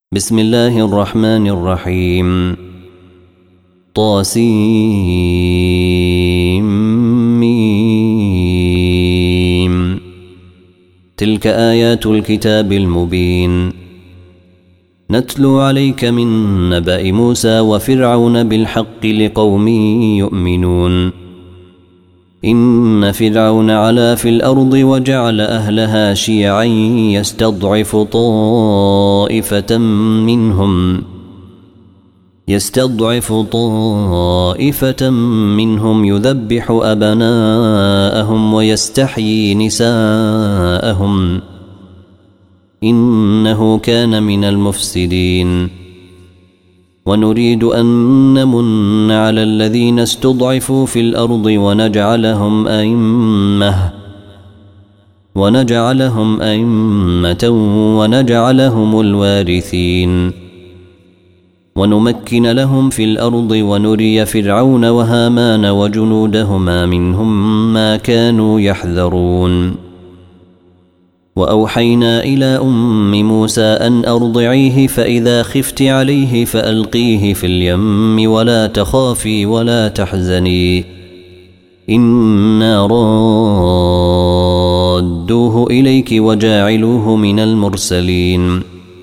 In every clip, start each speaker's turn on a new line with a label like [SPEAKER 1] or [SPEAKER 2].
[SPEAKER 1] بسم الله الرحمن الرحيم. طاسيم. تلك آيات الكتاب المبين. نتلو عليك من نبأ موسى وفرعون بالحق لقوم يؤمنون. إن فرعون علا في الأرض وجعل أهلها شيعا يستضعف طائفة منهم يذبح أبناءهم ويستحيي نساءهم إنه كان من المفسدين. ونريد أن نمن على الذين استضعفوا في الأرض ونجعلهم أئمة ونجعلهم الوارثين. ونمكن لهم في الأرض ونري فرعون وهامان وجنودهما منهم ما كانوا يحذرون. وأوحينا إلى أم موسى أن أرضعيه فإذا خفت عليه فألقيه في اليم ولا تخافي ولا تحزني إنا رادوه إليك وجاعلوه من المرسلين.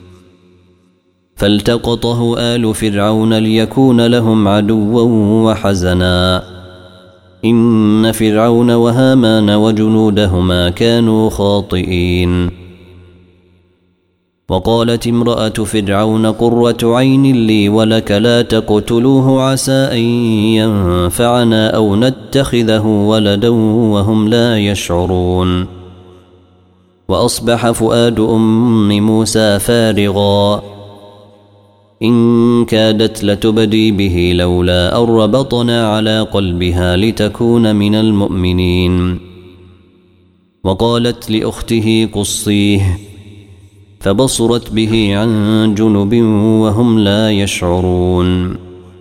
[SPEAKER 1] فالتقطه آل فرعون ليكون لهم عدوا وحزنا إن فرعون وهامان وجنودهما كانوا خاطئين. وقالت امرأة فرعون قرة عين لي ولك لا تقتلوه عسى أن ينفعنا أو نتخذه ولدا وهم لا يشعرون. وأصبح فؤاد أم موسى فارغا إن كادت لتبدي به لولا أن ربطنا على قلبها لتكون من المؤمنين. وقالت لأخته قصيه فبصرت به عن جنب وهم لا يشعرون.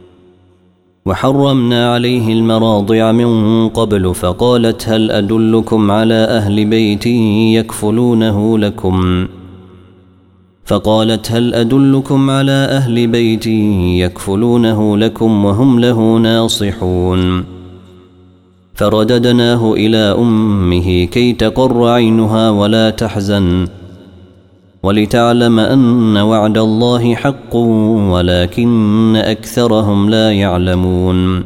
[SPEAKER 1] وحرمنا عليه المراضع من قبل فقالت هل أدلكم على أهل بيت يكفلونه لكم وهم له ناصحون. فرددناه إلى أمه كي تقر عينها ولا تحزن ولتعلم أن وعد الله حق ولكن أكثرهم لا يعلمون.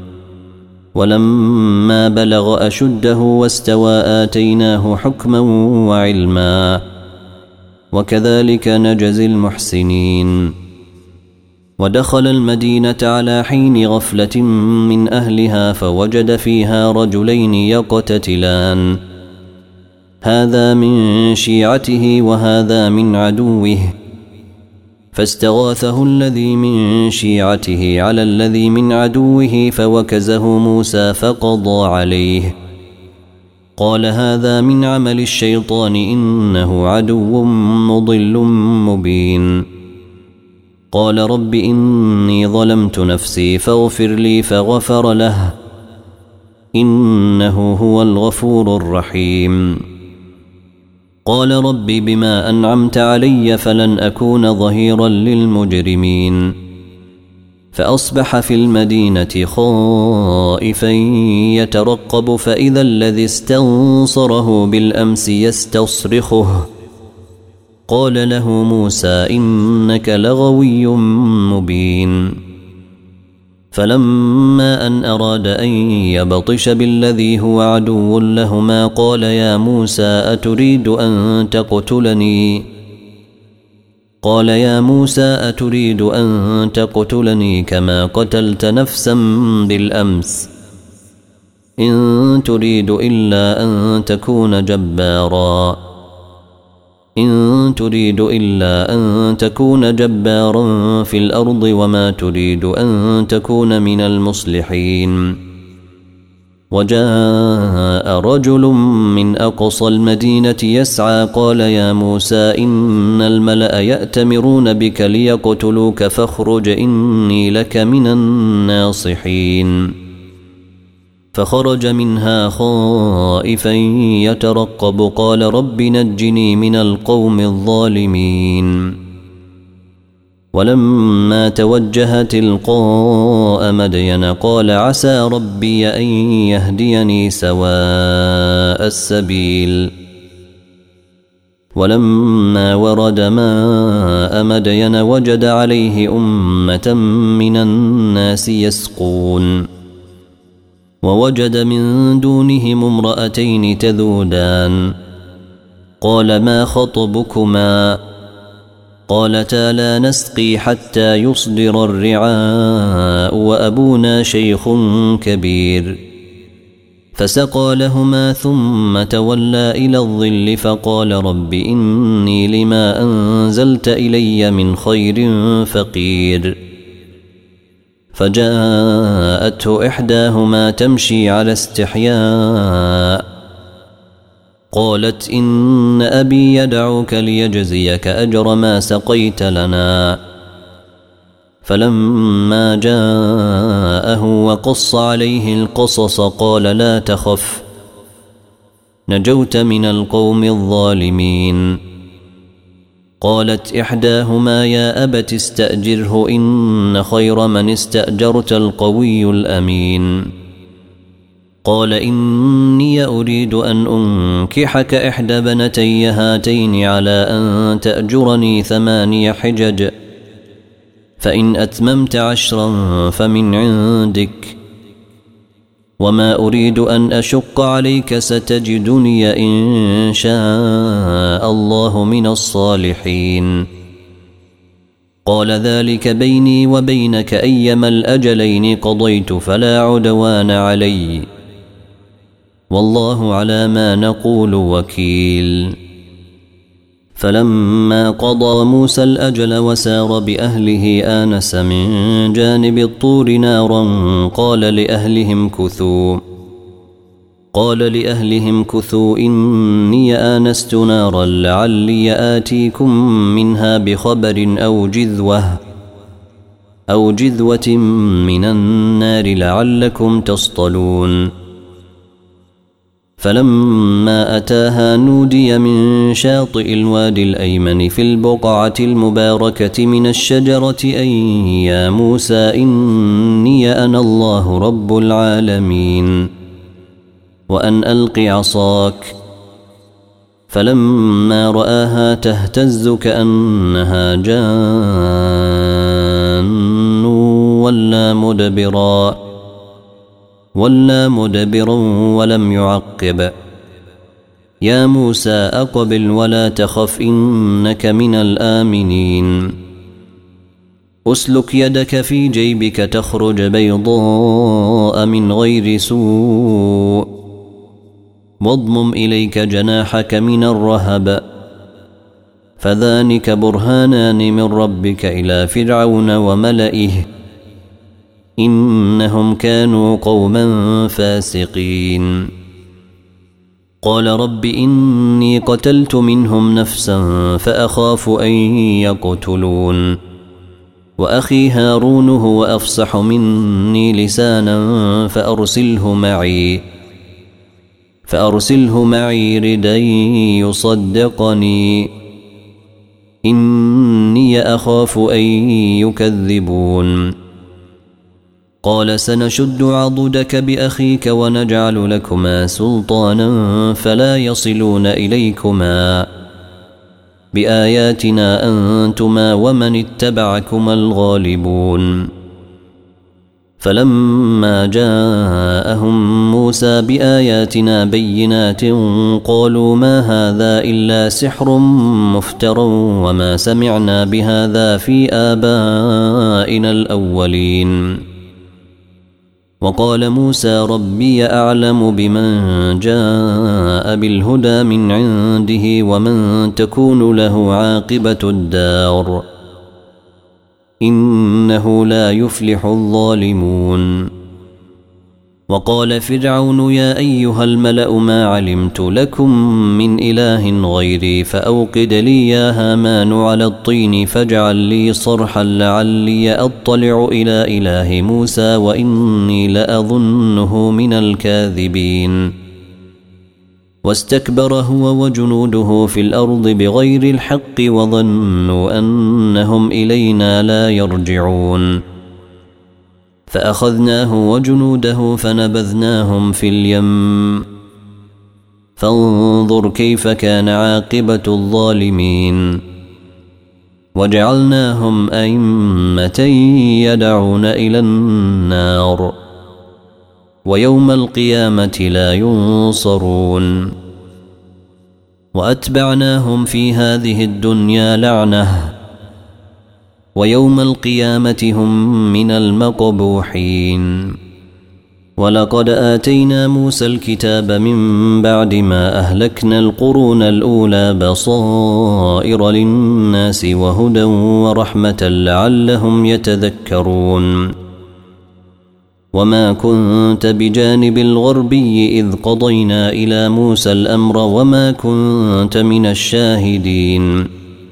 [SPEAKER 1] ولما بلغ أشده واستوى آتيناه حكما وعلما وكذلك نجزي المحسنين. ودخل المدينة على حين غفلة من أهلها فوجد فيها رجلين يقتتلان هذا من شيعته وهذا من عدوه فاستغاثه الذي من شيعته على الذي من عدوه فوكزه موسى فقضى عليه. قال هذا من عمل الشيطان إنه عدو مضل مبين. قال رب إني ظلمت نفسي فاغفر لي فغفر له إنه هو الغفور الرحيم. قال رب بما أنعمت علي فلن أكون ظهيرا للمجرمين. فأصبح في المدينة خائفا يترقب فإذا الذي استنصره بالأمس يستصرخه. قال له موسى إنك لغوي مبين. فلما أن أراد أن يبطش بالذي هو عدو لهما قال يا موسى أتريد أن تقتلني كما قتلت نفسا بالأمس إن تريد إلا أن تكون جبارا في الأرض وما تريد أن تكون من المصلحين. وجاء رجل من أقصى المدينة يسعى قال يا موسى إن الملأ يأتمرون بك ليقتلوك فاخرج إني لك من الناصحين. فخرج منها خائفا يترقب قال رب نجني من القوم الظالمين. ولما توجه تلقاء مدين قال عسى ربي أن يهديني سواء السبيل. ولما ورد ماء مدين وجد عليه أمة من الناس يسقون، ووجد من دونهم امرأتين تذودان، قال ما خطبكما؟ قالتا لا نسقي حتى يصدر الرعاء وأبونا شيخ كبير. فسقى لهما ثم تولى إلى الظل فقال رب إني لما أنزلت إلي من خير فقير. فجاءته إحداهما تمشي على استحياء قالت إن أبي يدعوك ليجزيك أجر ما سقيت لنا. فلما جاءه وقص عليه القصص قال لا تخف نجوت من القوم الظالمين. قالت إحداهما يا أبت استأجره إن خير من استأجرت القوي الأمين. قال إني أريد أن أنكحك إحدى بنتي هاتين على أن تأجرني 8 حجج، فإن أتممت 10 فمن عندك، وما أريد أن أشق عليك ستجدني إن شاء الله من الصالحين. قال ذلك بيني وبينك أيما الأجلين قضيت فلا عدوان علي، والله على ما نقول وكيل. فلما قضى موسى الأجل وسار بأهله آنس من جانب الطور نارا قال لأهلهم كثوا إني آنست نارا لعلي آتيكم منها بخبر أو جذوة من النار لعلكم تصطلون. فلما أتاها نودي من شاطئ الوادي الأيمن في البقعة المباركة من الشجرة أن يا موسى إني أنا الله رب العالمين وأن ألق عصاك. فلما رآها تهتز كأنها جان ولا مدبرا ولم يعقب. يا موسى أقبل ولا تخف إنك من الآمنين. أسلك يدك في جيبك تخرج بيضاء من غير سوء واضمم إليك جناحك من الرهب فذلك برهانان من ربك إلى فرعون وملئه إنهم كانوا قوما فاسقين. قال رب إني قتلت منهم نفسا فأخاف أن يقتلون وأخي هارون هو أفصح مني لسانا فأرسله معي ردا يصدقني إني أخاف أن يكذبون. قال سنشد عضدك بأخيك ونجعل لكما سلطانا فلا يصلون إليكما بآياتنا أنتما ومن اتبعكما الغالبون. فلما جاءهم موسى بآياتنا بينات قالوا ما هذا إلا سحر مفتر وما سمعنا بهذا في آبائنا الأولين. وقال موسى ربي أعلم بمن جاء بالهدى من عنده ومن تكون له عاقبة الدار إنه لا يفلح الظالمون. وقال فرعون يا أيها الملأ ما علمت لكم من إله غيري فأوقد لي يا هامان على الطين فاجعل لي صرحا لعلي أطلع إلى إله موسى وإني لأظنه من الكاذبين. واستكبر هو وجنوده في الأرض بغير الحق وظنوا أنهم إلينا لا يرجعون فأخذناه وجنوده فنبذناهم في اليم فانظر كيف كان عاقبة الظالمين وجعلناهم أئمة يدعون إلى النار ويوم القيامة لا ينصرون وأتبعناهم في هذه الدنيا لعنة ويوم القيامة هم من المقبوحين ولقد آتينا موسى الكتاب من بعد ما أهلكنا القرون الأولى بصائر للناس وهدى ورحمة لعلهم يتذكرون وما كنت بجانب الغربي إذ قضينا إلى موسى الأمر وما كنت من الشاهدين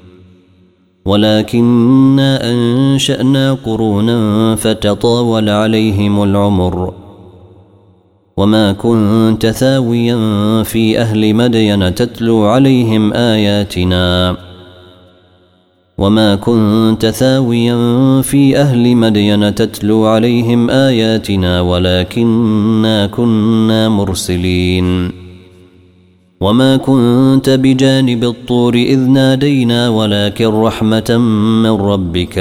[SPEAKER 1] ولكننا أنشأنا قرونا فتطاول عليهم العمر وما كنت ثاويا في أهل مدين تتلو عليهم آياتنا وما كنت ثاويا في أهل مدين تتلو عليهم آياتنا ولكننا كنا مرسلين وما كنت بجانب الطور إذ نادينا ولكن رحمة من ربك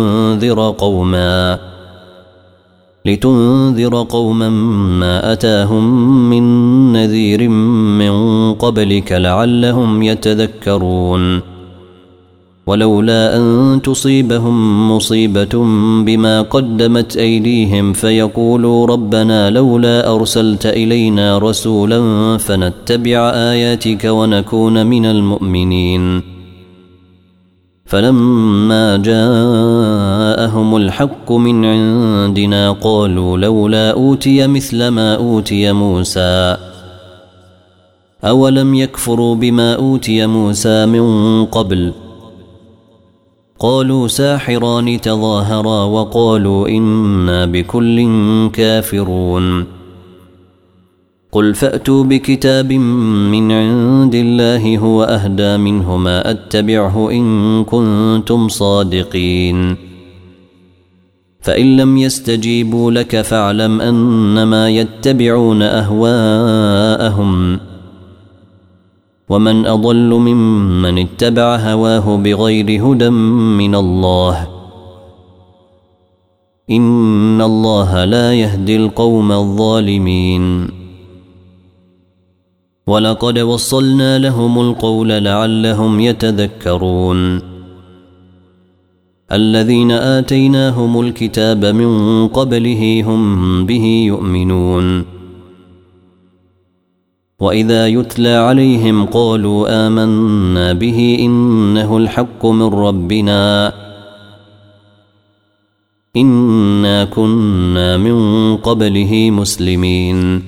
[SPEAKER 1] لتنذر قوما ما أتاهم من نذير من قبلك لعلهم يتذكرون ولولا أن تصيبهم مصيبة بما قدمت أيديهم فيقولوا ربنا لولا أرسلت إلينا رسولا فنتبع آياتك ونكون من المؤمنين فلما جاءهم الحق من عندنا قالوا لولا أوتي مثل ما أوتي موسى أولم يكفروا بما أوتي موسى من قبل قالوا ساحران تظاهرا وقالوا إنا بكل كافرون قل فأتوا بكتاب من عند الله هو أهدى منهما أتبعه إن كنتم صادقين فإن لم يستجيبوا لك فاعلم أنما يتبعون أهواءهم ومن أضل ممن اتبع هواه بغير هدى من الله إن الله لا يهدي القوم الظالمين ولقد وصلنا لهم القول لعلهم يتذكرون الذين آتيناهم الكتاب من قبله هم به يؤمنون وإذا يتلى عليهم قالوا آمنا به إنه الحق من ربنا إنا كنا من قبله مسلمين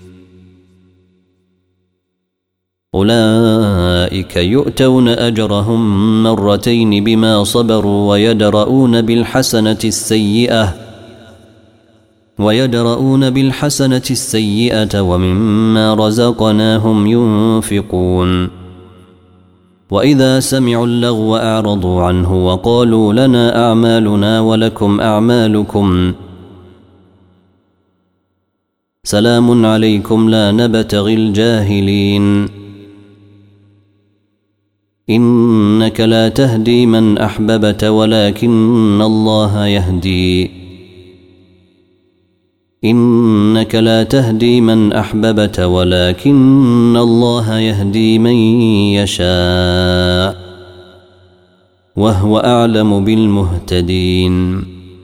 [SPEAKER 1] أولئك يؤتون أجرهم مرتين بما صبروا ويدرؤون بالحسنة السيئة ومما رزقناهم ينفقون وإذا سمعوا اللغو أعرضوا عنه وقالوا لنا أعمالنا ولكم أعمالكم سلام عليكم لا نبتغي الجاهلين إنك لا تهدي من أحببت ولكن الله يهدي إنك لا تهدي من أحببت ولكن الله يهدي من يشاء وهو أعلم بالمهتدين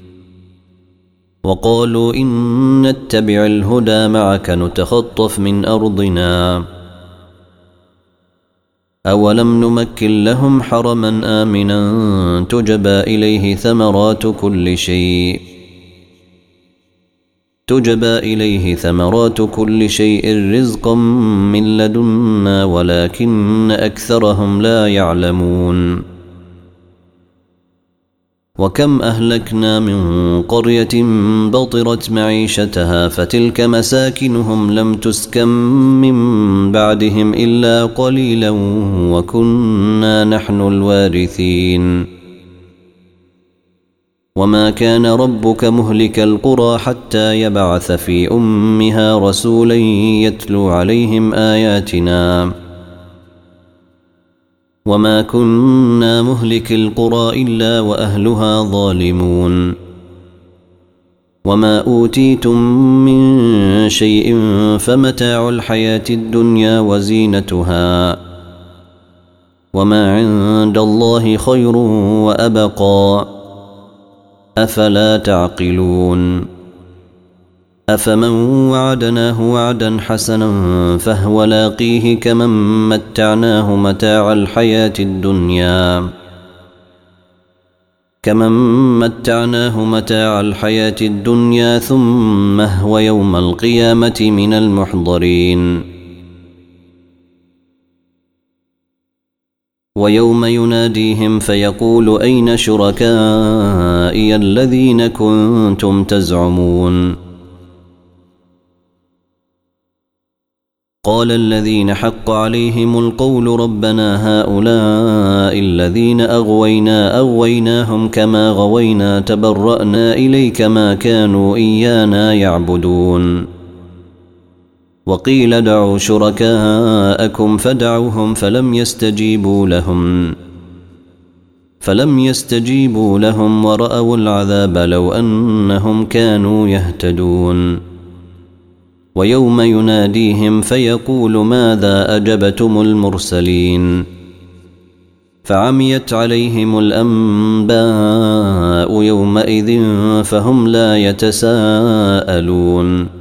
[SPEAKER 1] وقالوا إن نتبع الهدى معك نتخطف من أرضنا أولم نمكن لهم حرما آمنا تجبى إليه ثمرات كل شيء رزقا من لدنا ولكن أكثرهم لا يعلمون وكم أهلكنا من قرية بطرت معيشتها فتلك مساكنهم لم تسكن من بعدهم إلا قليلا وكنا نحن الوارثين وما كان ربك مهلك القرى حتى يبعث في أمها رسولا يتلو عليهم آياتنا وما كنا مهلك القرى إلا وأهلها ظالمون وما أوتيتم من شيء فمتاع الحياة الدنيا وزينتها وما عند الله خير وأبقى أفلا تعقلون أفمن وعدناه وعدا حسنا فهو لاقيه كمن متعناه متاع الحياة الدنيا ثم هو يوم القيامة من المحضرين ويوم يناديهم فيقول أين شركائي الذين كنتم تزعمون قال الذين حق عليهم القول ربنا هؤلاء الذين أغويناهم كما غوينا تبرأنا إليك ما كانوا إيانا يعبدون وقيل دعوا شركاءكم فدعوهم فلم يستجيبوا لهم ورأوا العذاب لو أنهم كانوا يهتدون ويوم يناديهم فيقول ماذا أجبتم المرسلين فعميت عليهم الأنباء يومئذ فهم لا يتساءلون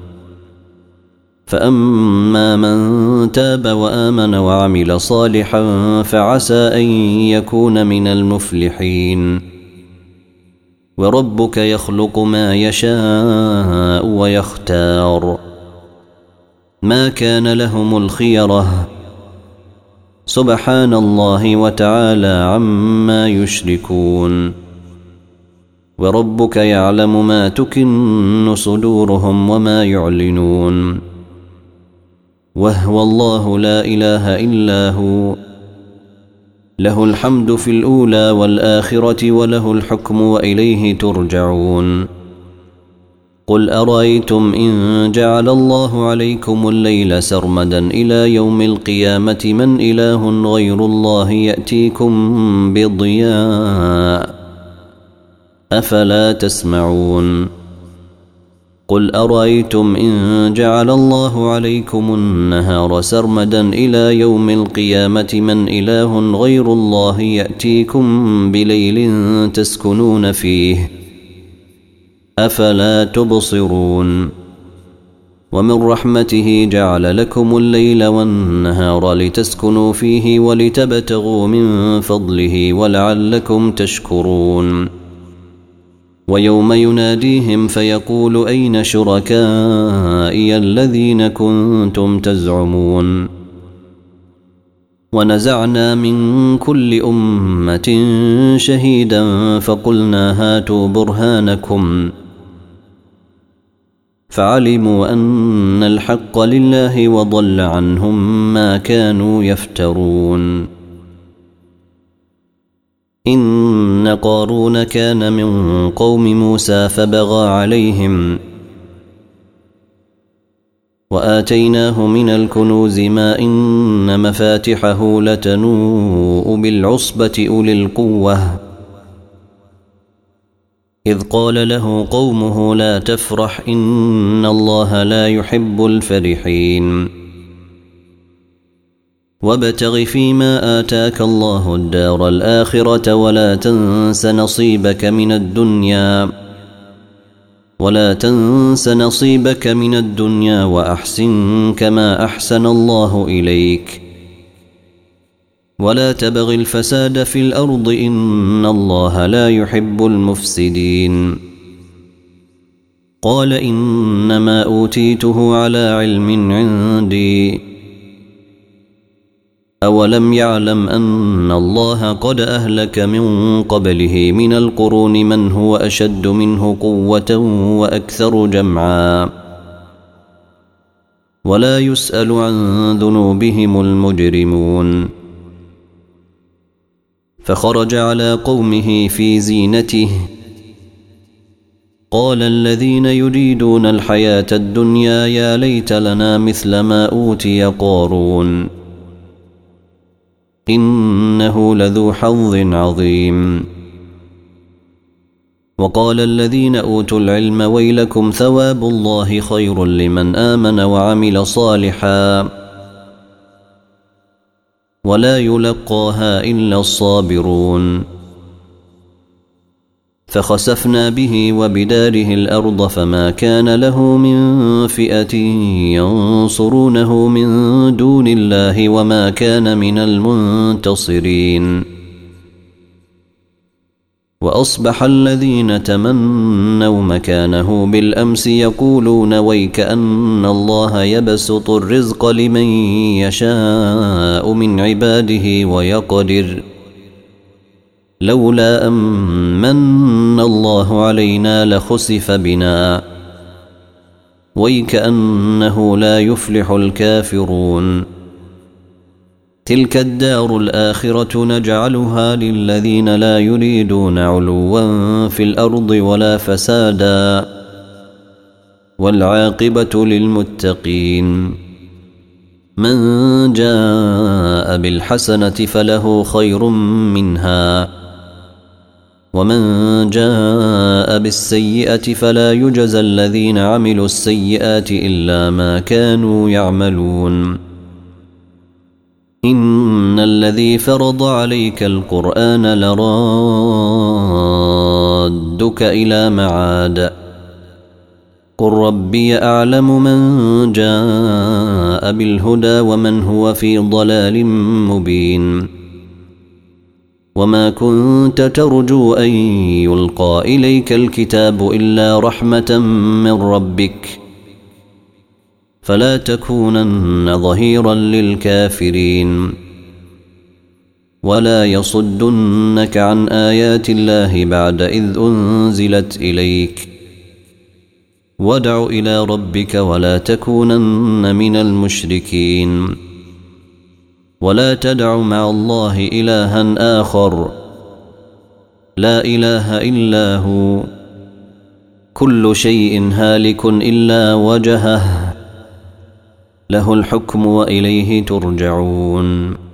[SPEAKER 1] فأما من تاب وآمن وعمل صالحا فعسى أن يكون من المفلحين وربك يخلق ما يشاء ويختار ما كان لهم الخيرة سبحان الله وتعالى عما يشركون وربك يعلم ما تكن صدورهم وما يعلنون وهو الله لا إله إلا هو له الحمد في الأولى والآخرة وله الحكم وإليه ترجعون قل أرأيتم إن جعل الله عليكم الليل سرمدا إلى يوم القيامة من إله غير الله يأتيكم بضياء أفلا تسمعون قل أرأيتم إن جعل الله عليكم النهار سرمدا إلى يوم القيامة من إله غير الله يأتيكم بليل تسكنون فيه أفلا تبصرون ومن رحمته جعل لكم الليل والنهار لتسكنوا فيه ولتبتغوا من فضله ولعلكم تشكرون ويوم يناديهم فيقول أين شركائي الذين كنتم تزعمون ونزعنا من كل أمة شهيدا فقلنا هاتوا برهانكم فعلموا أن الحق لله وضل عنهم ما كانوا يفترون إن قارون كان من قوم موسى فبغى عليهم وآتيناه من الكنوز ما إن مفاتحه لتنوء بالعصبة أولي القوة إذ قال له قومه لا تفرح إن الله لا يحب الفرحين وابتغ فيما آتاك الله الدار الآخرة ولا تنس نصيبك من الدنيا وأحسن كما أحسن الله إليك ولا تبغ الفساد في الأرض إن الله لا يحب المفسدين قال إنما أوتيته على علم عندي أولم يعلم أن الله قد أهلك من قبله من القرون من هو أشد منه قوة وأكثر جمعا ولا يسأل عن ذنوبهم المجرمون. فخرج على قومه في زينته قال الذين يريدون الحياة الدنيا يا ليت لنا مثل ما أوتي قارون إنه لذو حظ عظيم. وقال الذين أوتوا العلم ويلكم ثواب الله خير لمن آمن وعمل صالحا ولا يلقاها إلا الصابرون. فخسفنا به وبداره الأرض فما كان له من فئة ينصرونه من دون الله وما كان من المنتصرين. وأصبح الذين تمنوا مكانه بالأمس يقولون ويك أن الله يبسط الرزق لمن يشاء من عباده ويقدر لولا أمن الله علينا لخسف بنا ويك أنه لا يفلح الكافرون. تلك الدار الآخرة نجعلها للذين لا يريدون علوا في الأرض ولا فسادا والعاقبة للمتقين. من جاء بالحسنة فله خير منها ومن جاء بالسيئة فلا يجزى الذين عملوا السيئات إلا ما كانوا يعملون. إن الذي فرض عليك القرآن لرادك إلى معاد قل ربي أعلم من جاء بالهدى ومن هو في ضلال مبين. وما كنت ترجو أن يلقى إليك الكتاب إلا رحمة من ربك فلا تكونن ظهيرا للكافرين ولا يصدنك عن آيات الله بعد إذ أنزلت إليك وادع إلى ربك ولا تكونن من المشركين. ولا تدع مع الله إلها آخر لا إله إلا هو كل شيء هالك إلا وجهه له الحكم وإليه ترجعون.